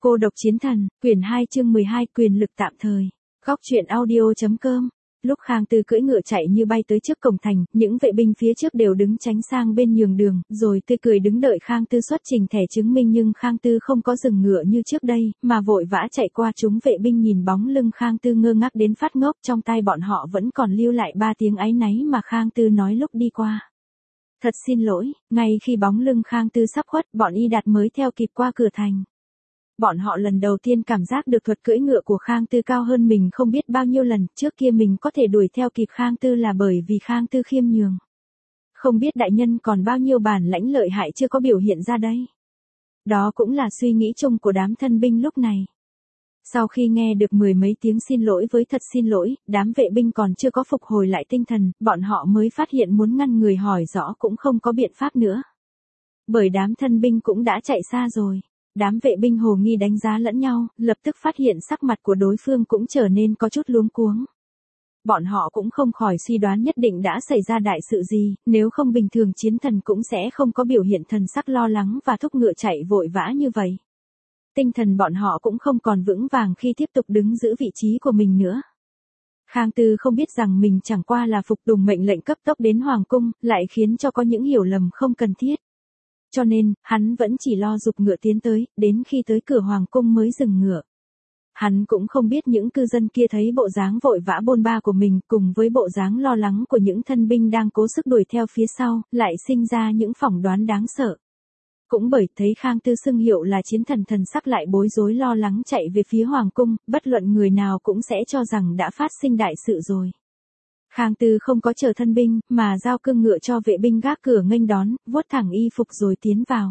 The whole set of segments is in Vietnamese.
Cô độc chiến thần, quyển 2 chương 12 quyền lực tạm thời. Góc truyện audio.com. Lúc Khang Tư cưỡi ngựa chạy như bay tới trước cổng thành, những vệ binh phía trước đều đứng tránh sang bên nhường đường, rồi tươi cười đứng đợi Khang Tư xuất trình thẻ chứng minh, nhưng Khang Tư không có dừng ngựa như trước đây, mà vội vã chạy qua chúng vệ binh. Nhìn bóng lưng Khang Tư ngơ ngác đến phát ngốc, trong tai bọn họ vẫn còn lưu lại 3 tiếng áy náy mà Khang Tư nói lúc đi qua. Thật xin lỗi. Ngay khi bóng lưng Khang Tư sắp khuất, bọn Y Đạt mới theo kịp qua cửa thành. Bọn họ lần đầu tiên cảm giác được thuật cưỡi ngựa của Khang Tư cao hơn mình không biết bao nhiêu lần. Trước kia mình có thể đuổi theo kịp Khang Tư là bởi vì Khang Tư khiêm nhường. Không biết đại nhân còn bao nhiêu bản lãnh lợi hại chưa có biểu hiện ra đây. Đó cũng là suy nghĩ chung của đám thân binh lúc này. Sau khi nghe được 10 mấy tiếng xin lỗi với thật xin lỗi, đám vệ binh còn chưa có phục hồi lại tinh thần, bọn họ mới phát hiện muốn ngăn người hỏi rõ cũng không có biện pháp nữa. Bởi đám thân binh cũng đã chạy xa rồi. Đám vệ binh hồ nghi đánh giá lẫn nhau, lập tức phát hiện sắc mặt của đối phương cũng trở nên có chút luống cuống. Bọn họ cũng không khỏi suy đoán nhất định đã xảy ra đại sự gì, nếu không bình thường chiến thần cũng sẽ không có biểu hiện thần sắc lo lắng và thúc ngựa chạy vội vã như vậy. Tinh thần bọn họ cũng không còn vững vàng khi tiếp tục đứng giữ vị trí của mình nữa. Khang Tư không biết rằng mình chẳng qua là phục tùng mệnh lệnh cấp tốc đến Hoàng cung, lại khiến cho có những hiểu lầm không cần thiết. Cho nên, hắn vẫn chỉ lo giục ngựa tiến tới, đến khi tới cửa Hoàng cung mới dừng ngựa. Hắn cũng không biết những cư dân kia thấy bộ dáng vội vã bôn ba của mình cùng với bộ dáng lo lắng của những thân binh đang cố sức đuổi theo phía sau, lại sinh ra những phỏng đoán đáng sợ. Cũng bởi thấy Khang Tư xưng hiệu là chiến thần, thần sắc lại bối rối lo lắng chạy về phía Hoàng cung, bất luận người nào cũng sẽ cho rằng đã phát sinh đại sự rồi. Khang Tư không có chờ thân binh, mà giao cương ngựa cho vệ binh gác cửa nghênh đón, vuốt thẳng y phục rồi tiến vào.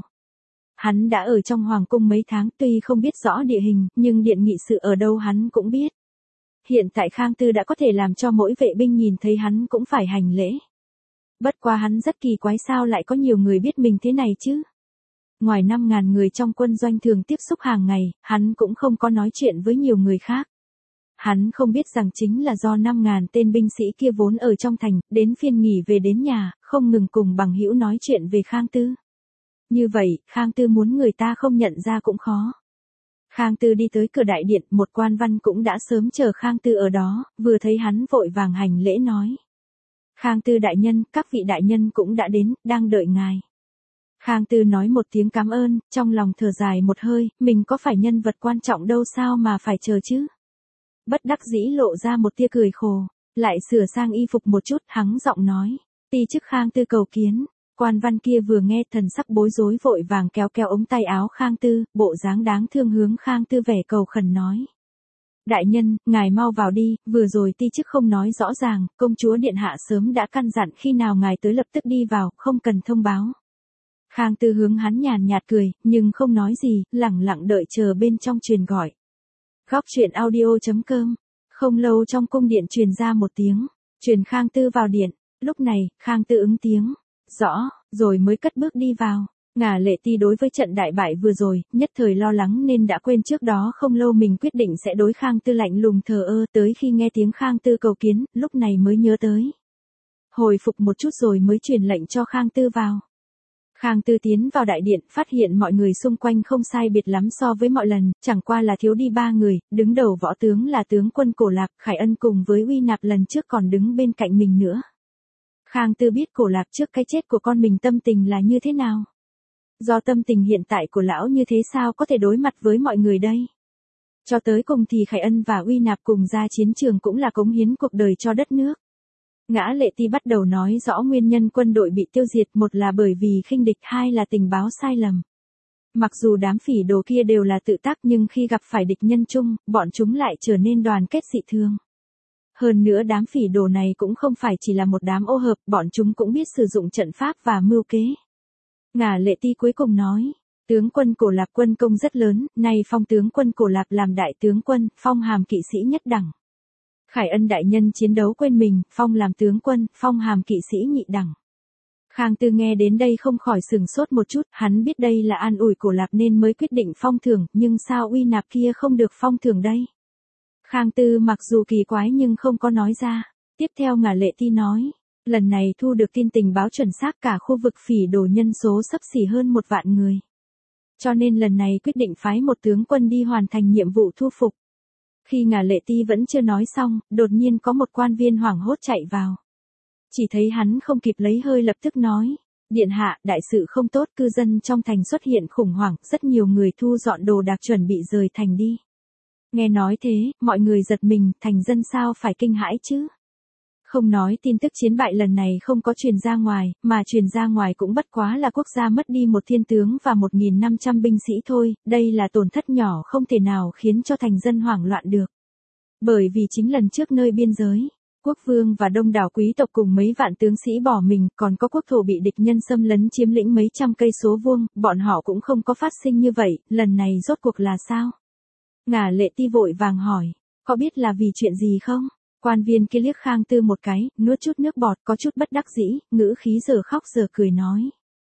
Hắn đã ở trong Hoàng cung mấy tháng, tuy không biết rõ địa hình, nhưng điện nghị sự ở đâu hắn cũng biết. Hiện tại Khang Tư đã có thể làm cho mỗi vệ binh nhìn thấy hắn cũng phải hành lễ. Bất quá hắn rất kỳ quái sao lại có nhiều người biết mình thế này chứ. Ngoài 5.000 người trong quân doanh thường tiếp xúc hàng ngày, hắn cũng không có nói chuyện với nhiều người khác. Hắn không biết rằng chính là do 5.000 tên binh sĩ kia vốn ở trong thành, đến phiên nghỉ về đến nhà, không ngừng cùng bằng hữu nói chuyện về Khang Tư. Như vậy, Khang Tư muốn người ta không nhận ra cũng khó. Khang Tư đi tới cửa đại điện, một quan văn cũng đã sớm chờ Khang Tư ở đó, vừa thấy hắn vội vàng hành lễ nói. Khang Tư đại nhân, các vị đại nhân cũng đã đến, đang đợi ngài. Khang Tư nói một tiếng cảm ơn, trong lòng thở dài một hơi, mình có phải nhân vật quan trọng đâu sao mà phải chờ chứ. Bất đắc dĩ lộ ra một tia cười khổ, lại sửa sang y phục một chút, hắng giọng nói, ti chức Khang Tư cầu kiến. Quan văn kia vừa nghe thần sắc bối rối vội vàng kéo kéo ống tay áo Khang Tư, bộ dáng đáng thương hướng Khang Tư vẻ cầu khẩn nói. Đại nhân, ngài mau vào đi, vừa rồi ti chức không nói rõ ràng, công chúa điện hạ sớm đã căn dặn khi nào ngài tới lập tức đi vào, không cần thông báo. Khang Tư hướng hắn nhàn nhạt cười, nhưng không nói gì, lẳng lặng đợi chờ bên trong truyền gọi. Góc truyện audio.com. Không lâu trong cung điện truyền ra một tiếng, truyền Khang Tư vào điện. Lúc này, Khang Tư ứng tiếng, rõ, rồi mới cất bước đi vào. Ngả Lệ Ti đối với trận đại bại vừa rồi, nhất thời lo lắng nên đã quên trước đó không lâu mình quyết định sẽ đối Khang Tư lạnh lùng thờ ơ, tới khi nghe tiếng Khang Tư cầu kiến, lúc này mới nhớ tới. Hồi phục một chút rồi mới truyền lệnh cho Khang Tư vào. Khang Tư tiến vào đại điện, phát hiện mọi người xung quanh không sai biệt lắm so với mọi lần, chẳng qua là thiếu đi 3 người, đứng đầu võ tướng là tướng quân Cổ Lạc, Khải Ân cùng với Uy Nạp lần trước còn đứng bên cạnh mình nữa. Khang Tư biết Cổ Lạc trước cái chết của con mình tâm tình là như thế nào. Do tâm tình hiện tại của lão như thế sao có thể đối mặt với mọi người đây. Cho tới cùng thì Khải Ân và Uy Nạp cùng ra chiến trường cũng là cống hiến cuộc đời cho đất nước. Ngã Lệ Ti bắt đầu nói rõ nguyên nhân quân đội bị tiêu diệt, một là bởi vì khinh địch, hai là tình báo sai lầm. Mặc dù đám phỉ đồ kia đều là tự tác nhưng khi gặp phải địch nhân chung, bọn chúng lại trở nên đoàn kết dị thường. Hơn nữa đám phỉ đồ này cũng không phải chỉ là một đám ô hợp, bọn chúng cũng biết sử dụng trận pháp và mưu kế. Ngả Lệ Ti cuối cùng nói, tướng quân Cổ Lạc quân công rất lớn, nay phong tướng quân Cổ Lạc làm đại tướng quân, phong hàm kỵ sĩ nhất đẳng. Khải Ân đại nhân chiến đấu quên mình, phong làm tướng quân, phong hàm kỵ sĩ nhị đẳng. Khang Tư nghe đến đây không khỏi sừng sốt một chút, hắn biết đây là an ủi Cổ Lạc nên mới quyết định phong thưởng, nhưng sao Uy Nạp kia không được phong thưởng đây? Khang Tư mặc dù kỳ quái nhưng không có nói ra. Tiếp theo Ngả Lệ Ti nói, lần này thu được tin tình báo chuẩn xác cả khu vực phỉ đồ nhân số xấp xỉ hơn 1 vạn người. cho nên lần này quyết định phái một tướng quân đi hoàn thành nhiệm vụ thu phục. Khi Ngả Lệ Ti vẫn chưa nói xong, đột nhiên có một quan viên hoảng hốt chạy vào. Chỉ thấy hắn không kịp lấy hơi lập tức nói, điện hạ, đại sự không tốt, cư dân trong thành xuất hiện khủng hoảng, rất nhiều người thu dọn đồ đạc chuẩn bị rời thành đi. Nghe nói thế, mọi người giật mình, thành dân sao phải kinh hãi chứ? Không nói tin tức chiến bại lần này không có truyền ra ngoài, mà truyền ra ngoài cũng bất quá là quốc gia mất đi một thiên tướng và 1.500 binh sĩ thôi, đây là tổn thất nhỏ không thể nào khiến cho thành dân hoảng loạn được. Bởi vì chính lần trước nơi biên giới, quốc vương và đông đảo quý tộc cùng mấy vạn tướng sĩ bỏ mình, còn có quốc thổ bị địch nhân xâm lấn chiếm lĩnh mấy trăm cây số vuông, bọn họ cũng không có phát sinh như vậy, lần này rốt cuộc là sao? Ngả Lệ Ti vội vàng hỏi, có biết là vì chuyện gì không? Quan viên kia liếc Khang Tư một cái, nuốt chút nước bọt, có chút bất đắc dĩ, ngữ khí giờ khóc giờ cười nói.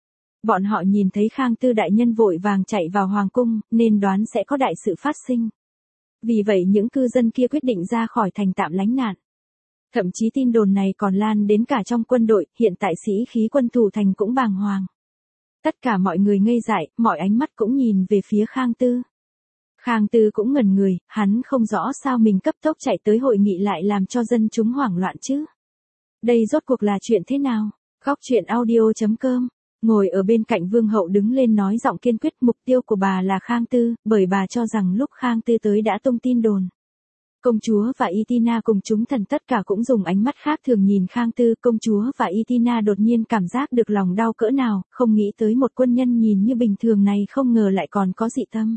Bọn họ nhìn thấy Khang Tư đại nhân vội vàng chạy vào hoàng cung, nên đoán sẽ có đại sự phát sinh. Vì vậy những cư dân kia quyết định ra khỏi thành tạm lánh nạn. Thậm chí tin đồn này còn lan đến cả trong quân đội, hiện tại sĩ khí quân thủ thành cũng bàng hoàng. Tất cả mọi người ngây dại, mọi ánh mắt cũng nhìn về phía Khang Tư. Khang Tư cũng ngẩn người, hắn không rõ sao mình cấp tốc chạy tới hội nghị lại làm cho dân chúng hoảng loạn chứ. Đây rốt cuộc là chuyện thế nào? Góc truyện audio.com. Ngồi ở bên cạnh vương hậu đứng lên nói giọng kiên quyết, mục tiêu của bà là Khang Tư, bởi bà cho rằng lúc Khang Tư tới đã tung tin đồn. Công chúa và Itina cùng chúng thần tất cả cũng dùng ánh mắt khác thường nhìn Khang Tư. Công chúa và Itina đột nhiên cảm giác được lòng đau cỡ nào, không nghĩ tới một quân nhân nhìn như bình thường này không ngờ lại còn có dị tâm.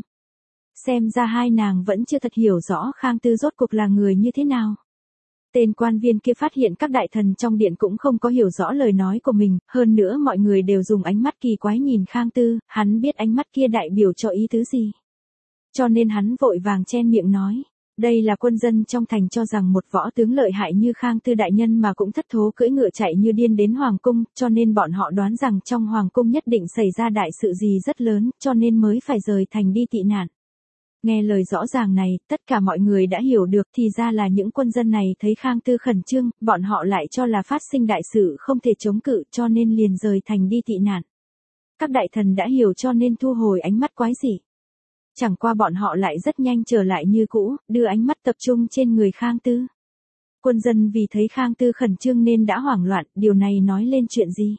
Xem ra hai nàng vẫn chưa thật hiểu rõ Khang Tư rốt cuộc là người như thế nào. Tên quan viên kia phát hiện các đại thần trong điện cũng không có hiểu rõ lời nói của mình, hơn nữa mọi người đều dùng ánh mắt kỳ quái nhìn Khang Tư, hắn biết ánh mắt kia đại biểu cho ý tứ gì. Cho nên hắn vội vàng chen miệng nói, đây là quân dân trong thành cho rằng một võ tướng lợi hại như Khang Tư đại nhân mà cũng thất thố cưỡi ngựa chạy như điên đến hoàng cung, cho nên bọn họ đoán rằng trong hoàng cung nhất định xảy ra đại sự gì rất lớn, cho nên mới phải rời thành đi tị nạn. Nghe lời rõ ràng này, tất cả mọi người đã hiểu được, thì ra là những quân dân này thấy Khang Tư khẩn trương, bọn họ lại cho là phát sinh đại sự không thể chống cự, cho nên liền rời thành đi tị nạn. Các đại thần đã hiểu cho nên thu hồi ánh mắt quái dị. Chẳng qua bọn họ lại rất nhanh trở lại như cũ, đưa ánh mắt tập trung trên người Khang Tư. Quân dân vì thấy Khang Tư khẩn trương nên đã hoảng loạn, điều này nói lên chuyện gì?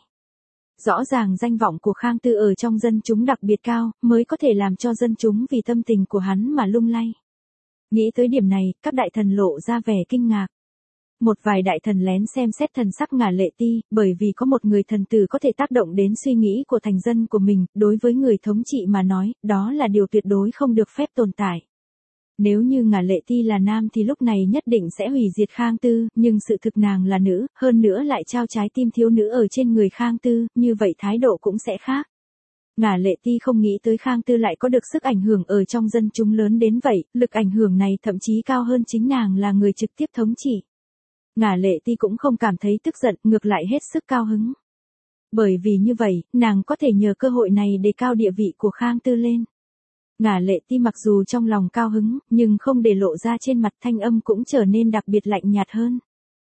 Rõ ràng danh vọng của Khang Tư ở trong dân chúng đặc biệt cao, mới có thể làm cho dân chúng vì tâm tình của hắn mà lung lay. Nghĩ tới điểm này, các đại thần lộ ra vẻ kinh ngạc. Một vài đại thần lén xem xét thần sắc Ngả Lệ Ti, bởi vì có một người thần tử có thể tác động đến suy nghĩ của thành dân của mình, đối với người thống trị mà nói, đó là điều tuyệt đối không được phép tồn tại. Nếu như Ngả Lệ Ti là nam thì lúc này nhất định sẽ hủy diệt Khang Tư, nhưng sự thực nàng là nữ, hơn nữa lại trao trái tim thiếu nữ ở trên người Khang Tư, như vậy thái độ cũng sẽ khác. Ngả Lệ Ti không nghĩ tới Khang Tư lại có được sức ảnh hưởng ở trong dân chúng lớn đến vậy, lực ảnh hưởng này thậm chí cao hơn chính nàng là người trực tiếp thống trị. Ngả Lệ Ti cũng không cảm thấy tức giận, ngược lại hết sức cao hứng. Bởi vì như vậy, nàng có thể nhờ cơ hội này đề cao địa vị của Khang Tư lên. Ngả Lệ Ti mặc dù trong lòng cao hứng, nhưng không để lộ ra trên mặt, thanh âm cũng trở nên đặc biệt lạnh nhạt hơn.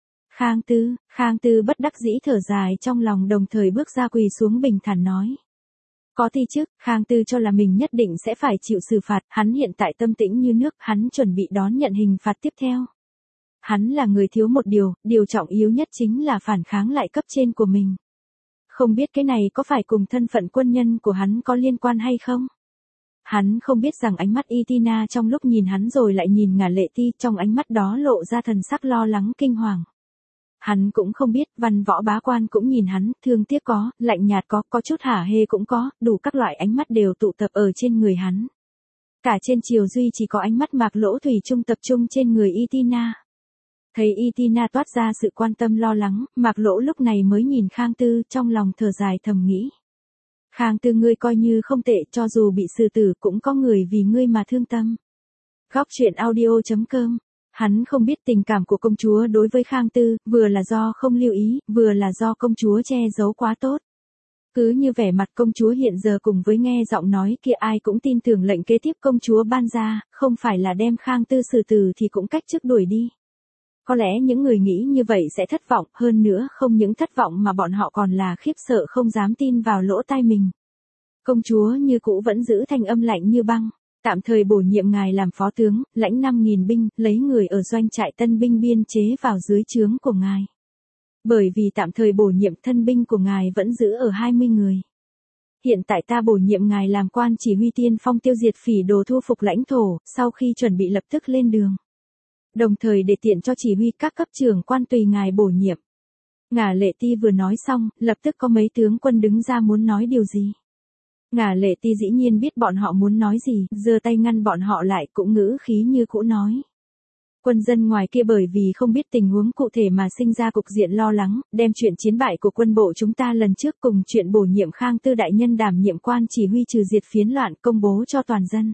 Khang Tư bất đắc dĩ thở dài trong lòng đồng thời bước ra quỳ xuống bình thản nói. Có ti chức, Khang Tư cho là mình nhất định sẽ phải chịu xử phạt, hắn hiện tại tâm tĩnh như nước, hắn chuẩn bị đón nhận hình phạt tiếp theo. Hắn là người thiếu một điều trọng yếu nhất chính là phản kháng lại cấp trên của mình. Không biết cái này có phải cùng thân phận quân nhân của hắn có liên quan hay không? Hắn không biết rằng ánh mắt Itina trong lúc nhìn hắn rồi lại nhìn Ngả Lệ Ti, trong ánh mắt đó lộ ra thần sắc lo lắng kinh hoàng. Hắn cũng không biết, văn võ bá quan cũng nhìn hắn, thương tiếc có, lạnh nhạt có chút hả hê cũng có, đủ các loại ánh mắt đều tụ tập ở trên người hắn. Cả trên triều duy chỉ có ánh mắt Mạc Lỗ thủy chung tập trung trên người Itina. Thấy Itina toát ra sự quan tâm lo lắng, Mạc Lỗ lúc này mới nhìn Khang Tư, trong lòng thở dài thầm nghĩ. Khang Tư ngươi coi như không tệ, cho dù bị xử tử cũng có người vì ngươi mà thương tâm. Góc truyện audio.com. Hắn không biết tình cảm của công chúa đối với Khang Tư, vừa là do không lưu ý, vừa là do công chúa che giấu quá tốt. Cứ như vẻ mặt công chúa hiện giờ cùng với nghe giọng nói kia ai cũng tin tưởng lệnh kế tiếp công chúa ban ra, không phải là đem Khang Tư xử tử thì cũng cách chức đuổi đi. Có lẽ những người nghĩ như vậy sẽ thất vọng, hơn nữa không những thất vọng mà bọn họ còn là khiếp sợ không dám tin vào lỗ tai mình. Công chúa như cũ vẫn giữ thanh âm lạnh như băng, tạm thời bổ nhiệm ngài làm phó tướng, lãnh 5.000 binh, lấy người ở doanh trại tân binh biên chế vào dưới trướng của ngài. Bởi vì tạm thời bổ nhiệm thân binh của ngài vẫn giữ ở 20 người. Hiện tại ta bổ nhiệm ngài làm quan chỉ huy tiên phong tiêu diệt phỉ đồ thu phục lãnh thổ, sau khi chuẩn bị lập tức lên đường. Đồng thời để tiện cho chỉ huy các cấp trưởng quan tùy ngài bổ nhiệm. Ngả Lệ Ti vừa nói xong, lập tức có mấy tướng quân đứng ra muốn nói điều gì. Ngả Lệ Ti dĩ nhiên biết bọn họ muốn nói gì, giơ tay ngăn bọn họ lại, cũng ngữ khí như cũ nói. Quân dân ngoài kia bởi vì không biết tình huống cụ thể mà sinh ra cục diện lo lắng, đem chuyện chiến bại của quân bộ chúng ta lần trước cùng chuyện bổ nhiệm Khang Tư đại nhân đảm nhiệm quan chỉ huy trừ diệt phiến loạn công bố cho toàn dân.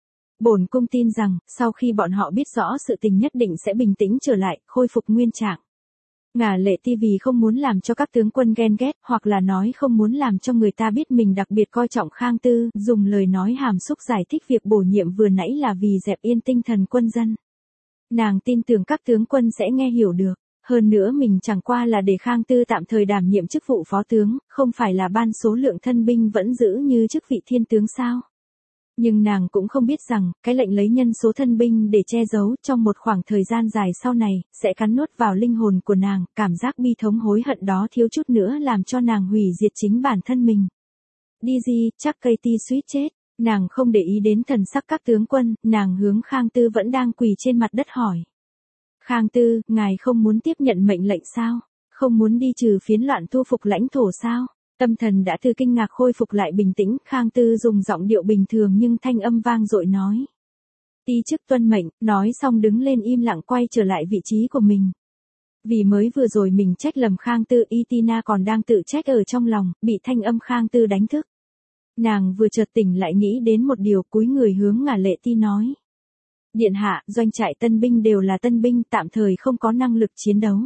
Bổn cung tin rằng, sau khi bọn họ biết rõ sự tình nhất định sẽ bình tĩnh trở lại, khôi phục nguyên trạng. Ngả Lệ Ti vì không muốn làm cho các tướng quân ghen ghét, hoặc là nói không muốn làm cho người ta biết mình đặc biệt coi trọng Khang Tư, dùng lời nói hàm xúc giải thích việc bổ nhiệm vừa nãy là vì dẹp yên tinh thần quân dân. Nàng tin tưởng các tướng quân sẽ nghe hiểu được, hơn nữa mình chẳng qua là để Khang Tư tạm thời đảm nhiệm chức vụ phó tướng, không phải là ban số lượng thân binh vẫn giữ như chức vị thiên tướng sao. Nhưng nàng cũng không biết rằng, cái lệnh lấy nhân số thân binh để che giấu trong một khoảng thời gian dài sau này, sẽ cắn nuốt vào linh hồn của nàng, cảm giác bi thống hối hận đó thiếu chút nữa làm cho nàng hủy diệt chính bản thân mình. Đi gì, chắc cây ti suýt chết, nàng không để ý đến thần sắc các tướng quân, nàng hướng Khang Tư vẫn đang quỳ trên mặt đất hỏi. Khang Tư, ngài không muốn tiếp nhận mệnh lệnh sao? Không muốn đi trừ phiến loạn thu phục lãnh thổ sao? Tâm thần đã từ kinh ngạc khôi phục lại bình tĩnh, Khang Tư dùng giọng điệu bình thường nhưng thanh âm vang dội nói. Ti chức tuân mệnh, nói xong đứng lên im lặng quay trở lại vị trí của mình. Vì mới vừa rồi mình trách lầm Khang Tư, Itina còn đang tự trách ở trong lòng, bị thanh âm Khang Tư đánh thức. Nàng vừa chợt tỉnh lại nghĩ đến một điều, cúi người hướng Ngả Lệ Ti nói. Điện hạ, doanh trại tân binh đều là tân binh, tạm thời không có năng lực chiến đấu.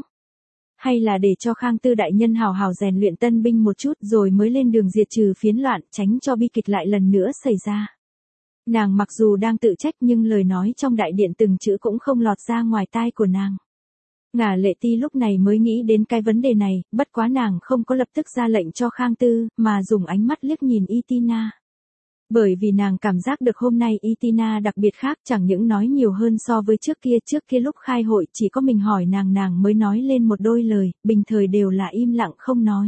Hay là để cho Khang Tư đại nhân hào hào rèn luyện tân binh một chút rồi mới lên đường diệt trừ phiến loạn, tránh cho bi kịch lại lần nữa xảy ra. Nàng mặc dù đang tự trách nhưng lời nói trong đại điện từng chữ cũng không lọt ra ngoài tai của nàng. Ngả Lệ Ti lúc này mới nghĩ đến cái vấn đề này, bất quá nàng không có lập tức ra lệnh cho Khang Tư, mà dùng ánh mắt liếc nhìn Itina. Bởi vì nàng cảm giác được hôm nay Itina đặc biệt khác, chẳng những nói nhiều hơn so với trước kia lúc khai hội chỉ có mình hỏi nàng mới nói lên một đôi lời, bình thời đều là im lặng không nói.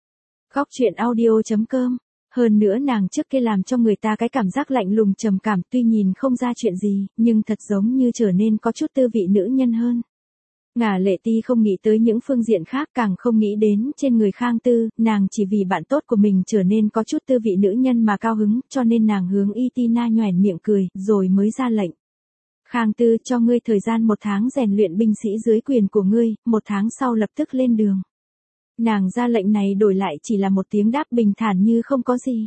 Góc truyện audio.com. Hơn nữa nàng trước kia làm cho người ta cái cảm giác lạnh lùng trầm cảm, tuy nhìn không ra chuyện gì, nhưng thật giống như trở nên có chút tư vị nữ nhân hơn. Ngả Lệ Ti không nghĩ tới những phương diện khác, càng không nghĩ đến trên người Khang Tư, nàng chỉ vì bạn tốt của mình trở nên có chút tư vị nữ nhân mà cao hứng, cho nên nàng hướng Itina nhoẻn miệng cười, rồi mới ra lệnh. Khang Tư, cho ngươi thời gian 1 tháng rèn luyện binh sĩ dưới quyền của ngươi, 1 tháng sau lập tức lên đường. Nàng ra lệnh này đổi lại chỉ là một tiếng đáp bình thản như không có gì.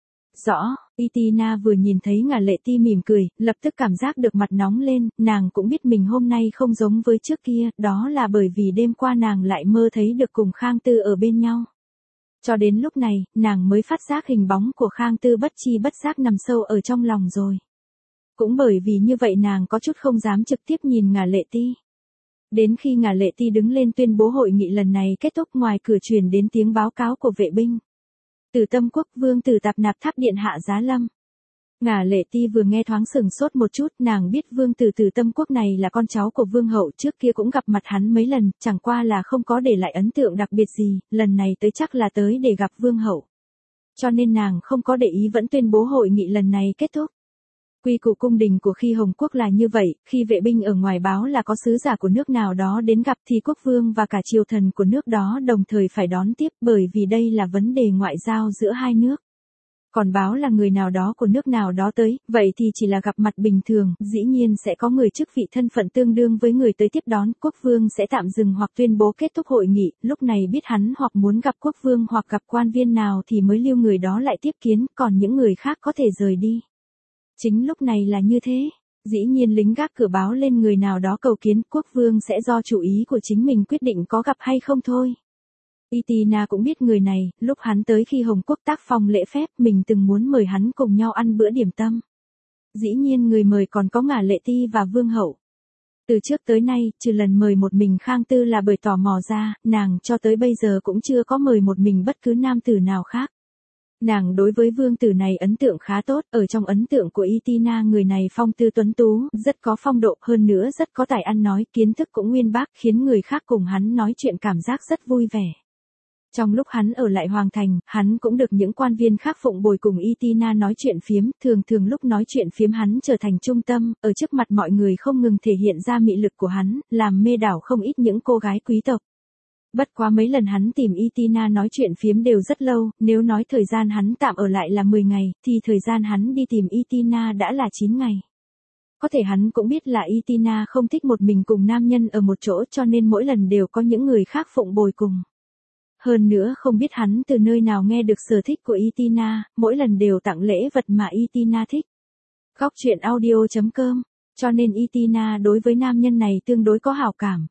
Rõ, Itina vừa nhìn thấy Ngả Lệ Ti mỉm cười, lập tức cảm giác được mặt nóng lên, nàng cũng biết mình hôm nay không giống với trước kia, đó là bởi vì đêm qua nàng lại mơ thấy được cùng Khang Tư ở bên nhau. Cho đến lúc này, nàng mới phát giác hình bóng của Khang Tư bất chi bất giác nằm sâu ở trong lòng rồi. Cũng bởi vì như vậy nàng có chút không dám trực tiếp nhìn Ngả Lệ Ti. Đến khi Ngả Lệ Ti đứng lên tuyên bố hội nghị lần này kết thúc, ngoài cửa truyền đến tiếng báo cáo của vệ binh. Từ Tâm Quốc Vương Tử Tạp Nạp Tháp điện hạ giá lâm. Ngả Lệ Ti vừa nghe thoáng sừng sốt một chút, nàng biết Vương Tử Từ Tâm Quốc này là con cháu của Vương hậu, trước kia cũng gặp mặt hắn mấy lần, chẳng qua là không có để lại ấn tượng đặc biệt gì, lần này tới chắc là tới để gặp Vương hậu. Cho nên nàng không có để ý, vẫn tuyên bố hội nghị lần này kết thúc. Quy củ cung đình của khi Hồng Quốc là như vậy, khi vệ binh ở ngoài báo là có sứ giả của nước nào đó đến gặp thì quốc vương và cả triều thần của nước đó đồng thời phải đón tiếp, bởi vì đây là vấn đề ngoại giao giữa hai nước. Còn báo là người nào đó của nước nào đó tới, vậy thì chỉ là gặp mặt bình thường, dĩ nhiên sẽ có người chức vị thân phận tương đương với người tới tiếp đón, quốc vương sẽ tạm dừng hoặc tuyên bố kết thúc hội nghị, lúc này biết hắn hoặc muốn gặp quốc vương hoặc gặp quan viên nào thì mới lưu người đó lại tiếp kiến, còn những người khác có thể rời đi. Chính lúc này là như thế, dĩ nhiên lính gác cửa báo lên người nào đó cầu kiến, quốc vương sẽ do chủ ý của chính mình quyết định có gặp hay không thôi. Itina cũng biết người này, lúc hắn tới khi Hồng Quốc tác phong lễ phép, mình từng muốn mời hắn cùng nhau ăn bữa điểm tâm. Dĩ nhiên người mời còn có Ngả Lệ Ti và Vương hậu. Từ trước tới nay, trừ lần mời một mình Khang Tư là bởi tò mò ra, nàng cho tới bây giờ cũng chưa có mời một mình bất cứ nam tử nào khác. Nàng đối với vương tử này ấn tượng khá tốt, ở trong ấn tượng của Itina người này phong tư tuấn tú, rất có phong độ, hơn nữa rất có tài ăn nói, kiến thức cũng uyên bác, khiến người khác cùng hắn nói chuyện cảm giác rất vui vẻ. Trong lúc hắn ở lại Hoàng Thành, hắn cũng được những quan viên khác phụng bồi cùng Itina nói chuyện phiếm, thường thường lúc nói chuyện phiếm hắn trở thành trung tâm, ở trước mặt mọi người không ngừng thể hiện ra mị lực của hắn, làm mê đảo không ít những cô gái quý tộc. Bất quá mấy lần hắn tìm Itina nói chuyện phiếm đều rất lâu, nếu nói thời gian hắn tạm ở lại là 10 ngày, thì thời gian hắn đi tìm Itina đã là 9 ngày. Có thể hắn cũng biết là Itina không thích một mình cùng nam nhân ở một chỗ cho nên mỗi lần đều có những người khác phụng bồi cùng. Hơn nữa không biết hắn từ nơi nào nghe được sở thích của Itina, mỗi lần đều tặng lễ vật mà Itina thích. Góc truyện audio.com, cho nên Itina đối với nam nhân này tương đối có hảo cảm.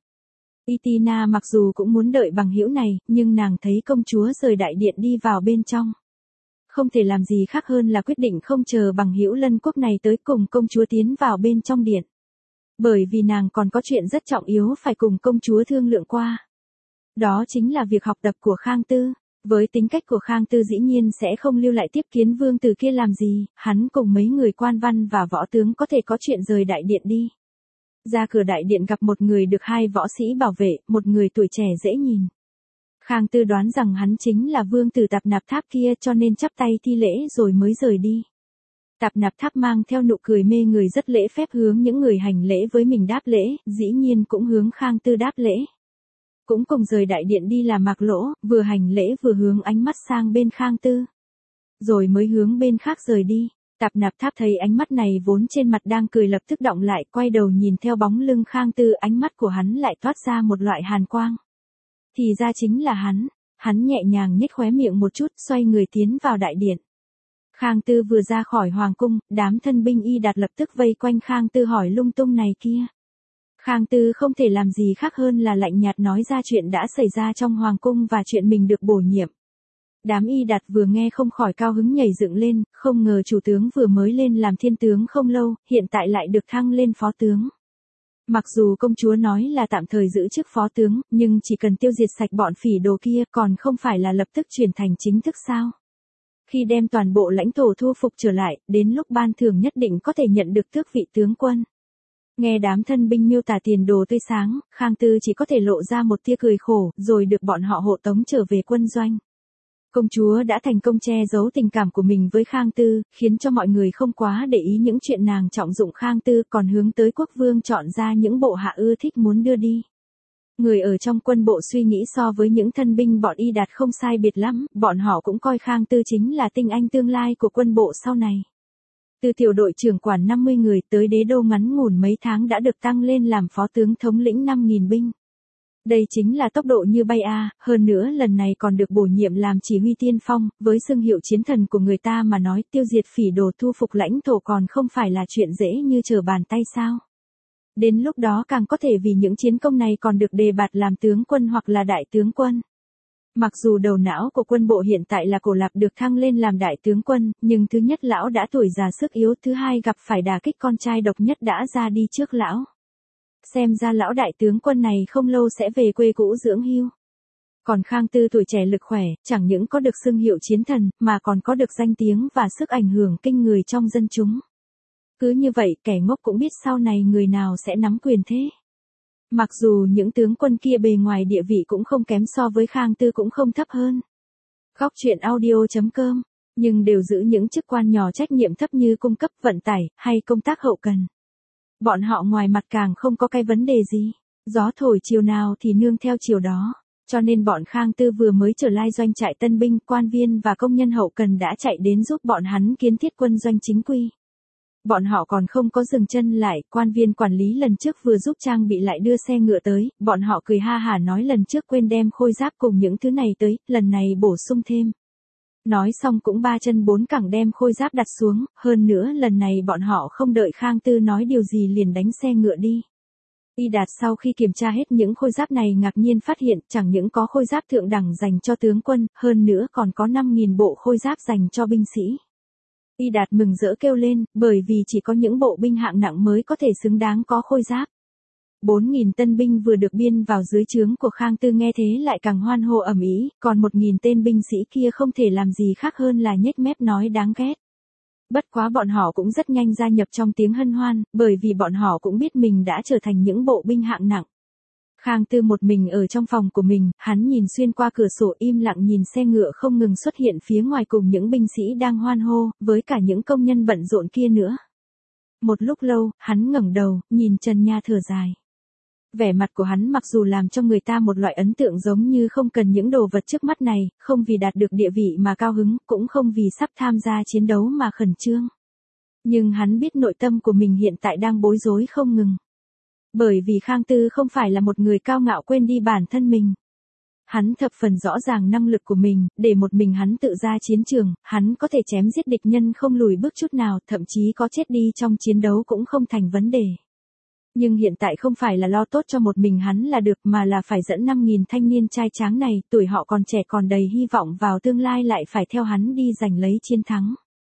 Itina mặc dù cũng muốn đợi bằng hữu này, nhưng nàng thấy công chúa rời đại điện đi vào bên trong. Không thể làm gì khác hơn là quyết định không chờ bằng hữu Lân Quốc này tới cùng công chúa tiến vào bên trong điện. Bởi vì nàng còn có chuyện rất trọng yếu phải cùng công chúa thương lượng qua. Đó chính là việc học tập của Khang Tư. Với tính cách của Khang Tư dĩ nhiên sẽ không lưu lại tiếp kiến vương tử kia làm gì, hắn cùng mấy người quan văn và võ tướng có thể có chuyện rời đại điện đi. Ra cửa đại điện gặp một người được hai võ sĩ bảo vệ, một người tuổi trẻ dễ nhìn. Khang Tư đoán rằng hắn chính là vương tử Tạp Nạp Tháp kia cho nên chắp tay thi lễ rồi mới rời đi. Tạp Nạp Tháp mang theo nụ cười mê người rất lễ phép hướng những người hành lễ với mình đáp lễ, dĩ nhiên cũng hướng Khang Tư đáp lễ. Cũng cùng rời đại điện đi là Mạc Lỗ, vừa hành lễ vừa hướng ánh mắt sang bên Khang Tư. Rồi mới hướng bên khác rời đi. Tạp Nạp Tháp thấy ánh mắt này vốn trên mặt đang cười lập tức động lại, quay đầu nhìn theo bóng lưng Khang Tư, ánh mắt của hắn lại toát ra một loại hàn quang. Thì ra chính là hắn nhẹ nhàng nhếch khóe miệng một chút, xoay người tiến vào đại điện. Khang Tư vừa ra khỏi hoàng cung, đám thân binh Y Đạt lập tức vây quanh Khang Tư hỏi lung tung này kia. Khang Tư không thể làm gì khác hơn là lạnh nhạt nói ra chuyện đã xảy ra trong hoàng cung và chuyện mình được bổ nhiệm. Đám Y Đạt vừa nghe không khỏi cao hứng nhảy dựng lên, không ngờ chủ tướng vừa mới lên làm thiên tướng không lâu, hiện tại lại được thăng lên phó tướng. Mặc dù công chúa nói là tạm thời giữ chức phó tướng, nhưng chỉ cần tiêu diệt sạch bọn phỉ đồ kia còn không phải là lập tức chuyển thành chính thức sao? Khi đem toàn bộ lãnh thổ thu phục trở lại, đến lúc ban thưởng nhất định có thể nhận được tước vị tướng quân. Nghe đám thân binh miêu tả tiền đồ tươi sáng, Khang Tư chỉ có thể lộ ra một tia cười khổ, rồi được bọn họ hộ tống trở về quân doanh. Công chúa đã thành công che giấu tình cảm của mình với Khang Tư, khiến cho mọi người không quá để ý những chuyện nàng trọng dụng Khang Tư, còn hướng tới quốc vương chọn ra những bộ hạ ưa thích muốn đưa đi. Người ở trong quân bộ suy nghĩ so với những thân binh bọn Y Đạt không sai biệt lắm, bọn họ cũng coi Khang Tư chính là tinh anh tương lai của quân bộ sau này. Từ tiểu đội trưởng quản 50 người tới đế đô ngắn ngủn mấy tháng đã được tăng lên làm phó tướng thống lĩnh 5.000 binh. Đây chính là tốc độ như bay a, hơn nữa lần này còn được bổ nhiệm làm chỉ huy tiên phong, với xưng hiệu chiến thần của người ta mà nói tiêu diệt phỉ đồ thu phục lãnh thổ còn không phải là chuyện dễ như trở bàn tay sao. Đến lúc đó càng có thể vì những chiến công này còn được đề bạt làm tướng quân hoặc là đại tướng quân. Mặc dù đầu não của quân bộ hiện tại là Cổ Lạp được thăng lên làm đại tướng quân, nhưng thứ nhất lão đã tuổi già sức yếu, thứ hai gặp phải đả kích con trai độc nhất đã ra đi trước lão. Xem ra lão đại tướng quân này không lâu sẽ về quê cũ dưỡng hưu. Còn Khang Tư tuổi trẻ lực khỏe, chẳng những có được xưng hiệu chiến thần, mà còn có được danh tiếng và sức ảnh hưởng kinh người trong dân chúng. Cứ như vậy kẻ ngốc cũng biết sau này người nào sẽ nắm quyền thế. Mặc dù những tướng quân kia bề ngoài địa vị cũng không kém so với Khang Tư cũng không thấp hơn. Góc truyện audio.com, nhưng đều giữ những chức quan nhỏ trách nhiệm thấp như cung cấp vận tải, hay công tác hậu cần. Bọn họ ngoài mặt càng không có cái vấn đề gì. Gió thổi chiều nào thì nương theo chiều đó. Cho nên bọn Khang Tư vừa mới trở lại doanh trại tân binh, quan viên và công nhân hậu cần đã chạy đến giúp bọn hắn kiến thiết quân doanh chính quy. Bọn họ còn không có dừng chân lại, quan viên quản lý lần trước vừa giúp trang bị lại đưa xe ngựa tới, bọn họ cười ha hả nói lần trước quên đem khôi giáp cùng những thứ này tới, lần này bổ sung thêm. Nói xong cũng ba chân bốn cẳng đem khôi giáp đặt xuống, hơn nữa lần này bọn họ không đợi Khang Tư nói điều gì liền đánh xe ngựa đi. Y Đạt sau khi kiểm tra hết những khôi giáp này ngạc nhiên phát hiện chẳng những có khôi giáp thượng đẳng dành cho tướng quân, hơn nữa còn có 5.000 bộ khôi giáp dành cho binh sĩ. Y Đạt mừng rỡ kêu lên, bởi vì chỉ có những bộ binh hạng nặng mới có thể xứng đáng có khôi giáp. 4.000 tân binh vừa được biên vào dưới trướng của Khang Tư nghe thế lại càng hoan hô ầm ĩ, còn 1.000 tên binh sĩ kia không thể làm gì khác hơn là nhếch mép nói đáng ghét. Bất quá bọn họ cũng rất nhanh gia nhập trong tiếng hân hoan, bởi vì bọn họ cũng biết mình đã trở thành những bộ binh hạng nặng. Khang Tư một mình ở trong phòng của mình, hắn nhìn xuyên qua cửa sổ im lặng nhìn xe ngựa không ngừng xuất hiện phía ngoài cùng những binh sĩ đang hoan hô, với cả những công nhân bận rộn kia nữa. Một lúc lâu, hắn ngẩng đầu, nhìn trần nhà thở dài. Vẻ mặt của hắn mặc dù làm cho người ta một loại ấn tượng giống như không cần những đồ vật trước mắt này, không vì đạt được địa vị mà cao hứng, cũng không vì sắp tham gia chiến đấu mà khẩn trương. Nhưng hắn biết nội tâm của mình hiện tại đang bối rối không ngừng. Bởi vì Khang Tư không phải là một người cao ngạo quên đi bản thân mình. Hắn thập phần rõ ràng năng lực của mình, để một mình hắn tự ra chiến trường, hắn có thể chém giết địch nhân không lùi bước chút nào, thậm chí có chết đi trong chiến đấu cũng không thành vấn đề. Nhưng hiện tại không phải là lo tốt cho một mình hắn là được mà là phải dẫn 5.000 thanh niên trai tráng này, tuổi họ còn trẻ còn đầy hy vọng vào tương lai lại phải theo hắn đi giành lấy chiến thắng.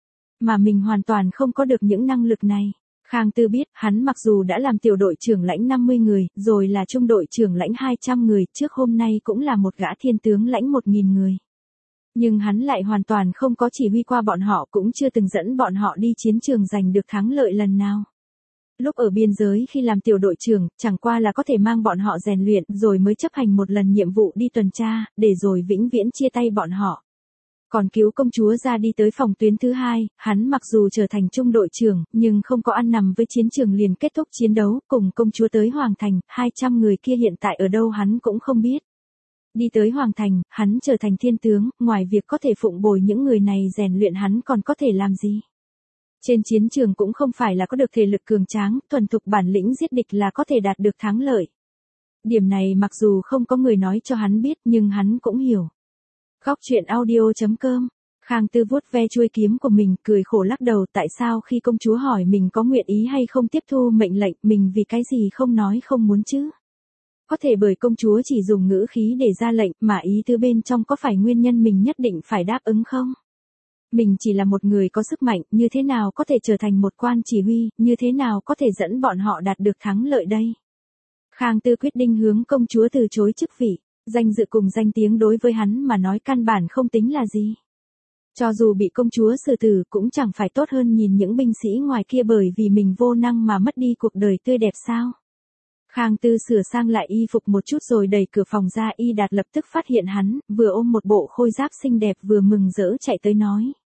Mà mình hoàn toàn không có được những năng lực này. Khang Tư biết, hắn mặc dù đã làm tiểu đội trưởng lãnh 50 người, rồi là trung đội trưởng lãnh 200 người, trước hôm nay cũng là một gã thiên tướng lãnh 1.000 người. Nhưng hắn lại hoàn toàn không có chỉ huy qua bọn họ, cũng chưa từng dẫn bọn họ đi chiến trường giành được thắng lợi lần nào. Lúc ở biên giới khi làm tiểu đội trưởng, chẳng qua là có thể mang bọn họ rèn luyện rồi mới chấp hành một lần nhiệm vụ đi tuần tra, để rồi vĩnh viễn chia tay bọn họ. Còn cứu công chúa ra đi tới phòng tuyến thứ hai, hắn mặc dù trở thành trung đội trưởng, nhưng không có ăn nằm với chiến trường liền kết thúc chiến đấu, cùng công chúa tới Hoàng Thành, 200 người kia hiện tại ở đâu hắn cũng không biết. Đi tới Hoàng Thành, hắn trở thành thiên tướng, ngoài việc có thể phụng bồi những người này rèn luyện hắn còn có thể làm gì? Trên chiến trường cũng không phải là có được thể lực cường tráng, thuần thục bản lĩnh giết địch là có thể đạt được thắng lợi. Điểm này mặc dù không có người nói cho hắn biết nhưng hắn cũng hiểu. Góc truyện audio.com. Khang Tư vuốt ve chuôi kiếm của mình, cười khổ lắc đầu, tại sao khi công chúa hỏi mình có nguyện ý hay không tiếp thu mệnh lệnh, mình vì cái gì không nói không muốn chứ? Có thể bởi công chúa chỉ dùng ngữ khí để ra lệnh, mà ý tứ bên trong có phải nguyên nhân mình nhất định phải đáp ứng không? Mình chỉ là một người có sức mạnh, như thế nào có thể trở thành một quan chỉ huy, như thế nào có thể dẫn bọn họ đạt được thắng lợi đây? Khang Tư quyết định hướng công chúa từ chối chức vị. Danh dự cùng danh tiếng đối với hắn mà nói căn bản không tính là gì. Cho dù bị công chúa xử tử cũng chẳng phải tốt hơn nhìn những binh sĩ ngoài kia bởi vì mình vô năng mà mất đi cuộc đời tươi đẹp sao. Khang Tư sửa sang lại y phục một chút rồi đẩy cửa phòng ra, Y Đạt lập tức phát hiện hắn, vừa ôm một bộ khôi giáp xinh đẹp vừa mừng rỡ chạy tới nói.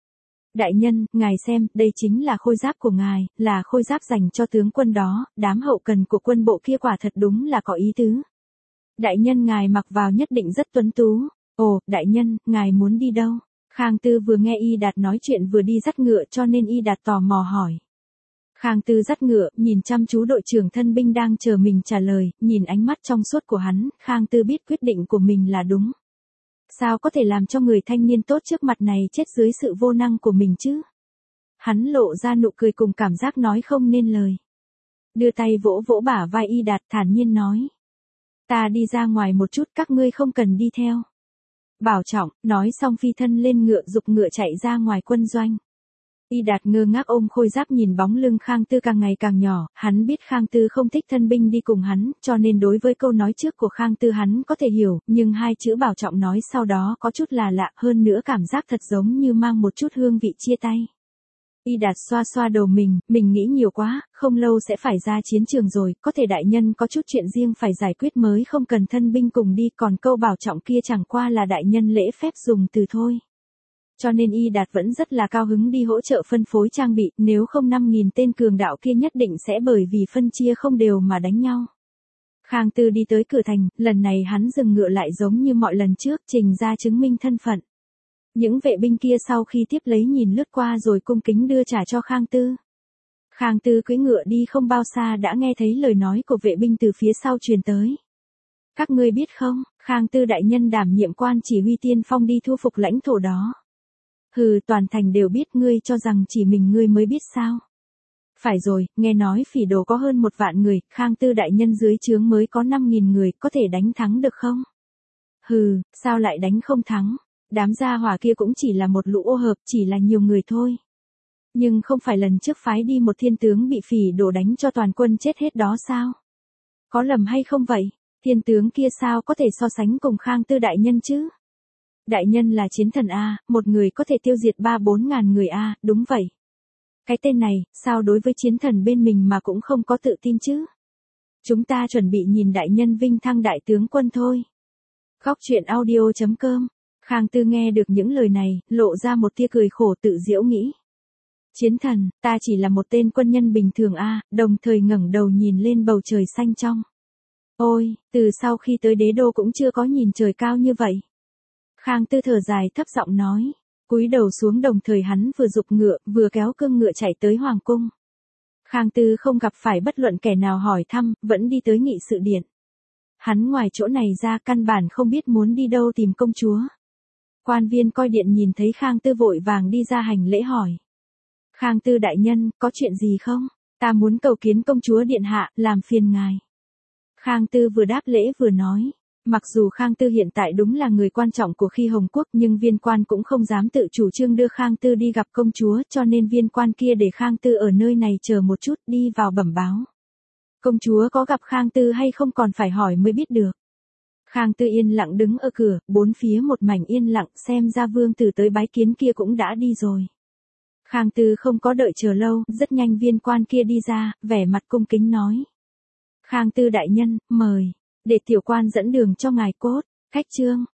Đại nhân, ngài xem, đây chính là khôi giáp của ngài, là khôi giáp dành cho tướng quân đó, đám hậu cần của quân bộ kia quả thật đúng là có ý tứ. Đại nhân ngài mặc vào nhất định rất tuấn tú. Ồ, đại nhân, ngài muốn đi đâu? Khang Tư vừa nghe Y Đạt nói chuyện vừa đi dắt ngựa cho nên Y Đạt tò mò hỏi. Khang Tư dắt ngựa, nhìn chăm chú đội trưởng thân binh đang chờ mình trả lời, nhìn ánh mắt trong suốt của hắn, Khang Tư biết quyết định của mình là đúng. Sao có thể làm cho người thanh niên tốt trước mặt này chết dưới sự vô năng của mình chứ? Hắn lộ ra nụ cười cùng cảm giác nói không nên lời. Đưa tay vỗ vỗ bả vai Y Đạt thản nhiên nói. Ta đi ra ngoài một chút, các ngươi không cần đi theo. Bảo trọng, nói xong phi thân lên ngựa giục ngựa chạy ra ngoài quân doanh. Y Đạt ngơ ngác ôm khôi giáp nhìn bóng lưng Khang Tư càng ngày càng nhỏ, hắn biết Khang Tư không thích thân binh đi cùng hắn, cho nên đối với câu nói trước của Khang Tư hắn có thể hiểu, nhưng hai chữ bảo trọng nói sau đó có chút là lạ, hơn nữa cảm giác thật giống như mang một chút hương vị chia tay. Y Đạt xoa xoa đầu mình nghĩ nhiều quá, không lâu sẽ phải ra chiến trường rồi, có thể đại nhân có chút chuyện riêng phải giải quyết mới không cần thân binh cùng đi, còn câu bảo trọng kia chẳng qua là đại nhân lễ phép dùng từ thôi. Cho nên Y Đạt vẫn rất là cao hứng đi hỗ trợ phân phối trang bị, nếu không 5.000 tên cường đạo kia nhất định sẽ bởi vì phân chia không đều mà đánh nhau. Khang Tư đi tới cửa thành, lần này hắn dừng ngựa lại giống như mọi lần trước, trình ra chứng minh thân phận. Những vệ binh kia sau khi tiếp lấy nhìn lướt qua rồi cung kính đưa trả cho Khang Tư. Khang Tư cưỡi ngựa đi không bao xa đã nghe thấy lời nói của vệ binh từ phía sau truyền tới. Các ngươi biết không, Khang Tư đại nhân đảm nhiệm quan chỉ huy tiên phong đi thu phục lãnh thổ đó. Hừ, toàn thành đều biết, ngươi cho rằng chỉ mình ngươi mới biết sao? Phải rồi, nghe nói phỉ đồ có hơn 1 vạn người, Khang Tư đại nhân dưới trướng mới có 5.000 người, có thể đánh thắng được không? Hừ, sao lại đánh không thắng? Đám gia hỏa kia cũng chỉ là một lũ ô hợp, chỉ là nhiều người thôi. Nhưng không phải lần trước phái đi một thiên tướng bị phỉ đồ đánh cho toàn quân chết hết đó sao? Có lầm hay không vậy? Thiên tướng kia sao có thể so sánh cùng Khang Tư đại nhân chứ? Đại nhân là chiến thần A, một người có thể tiêu diệt 3-4 ngàn người A, đúng vậy. Cái tên này, sao đối với chiến thần bên mình mà cũng không có tự tin chứ? Chúng ta chuẩn bị nhìn đại nhân vinh thăng đại tướng quân thôi. Góc truyện audio.com. Khang Tư nghe được những lời này, lộ ra một tia cười khổ tự giễu nghĩ. Chiến thần, ta chỉ là một tên quân nhân bình thường A, đồng thời ngẩng đầu nhìn lên bầu trời xanh trong. Ôi, từ sau khi tới đế đô cũng chưa có nhìn trời cao như vậy. Khang Tư thở dài thấp giọng nói, cúi đầu xuống đồng thời hắn vừa giục ngựa, vừa kéo cương ngựa chạy tới hoàng cung. Khang Tư không gặp phải bất luận kẻ nào hỏi thăm, vẫn đi tới nghị sự điện. Hắn ngoài chỗ này ra căn bản không biết muốn đi đâu tìm công chúa. Quan viên coi điện nhìn thấy Khang Tư vội vàng đi ra hành lễ hỏi. Khang Tư đại nhân, có chuyện gì không? Ta muốn cầu kiến công chúa điện hạ, làm phiền ngài. Khang Tư vừa đáp lễ vừa nói. Mặc dù Khang Tư hiện tại đúng là người quan trọng của khi Hồng Quốc nhưng viên quan cũng không dám tự chủ trương đưa Khang Tư đi gặp công chúa cho nên viên quan kia để Khang Tư ở nơi này chờ một chút đi vào bẩm báo. Công chúa có gặp Khang Tư hay không còn phải hỏi mới biết được. Khang Tư yên lặng đứng ở cửa, bốn phía một mảnh yên lặng xem ra vương tử tới bái kiến kia cũng đã đi rồi. Khang Tư không có đợi chờ lâu, rất nhanh viên quan kia đi ra, vẻ mặt cung kính nói. Khang Tư đại nhân, mời. Để tiểu quan dẫn đường cho ngài cốt. Khách trương,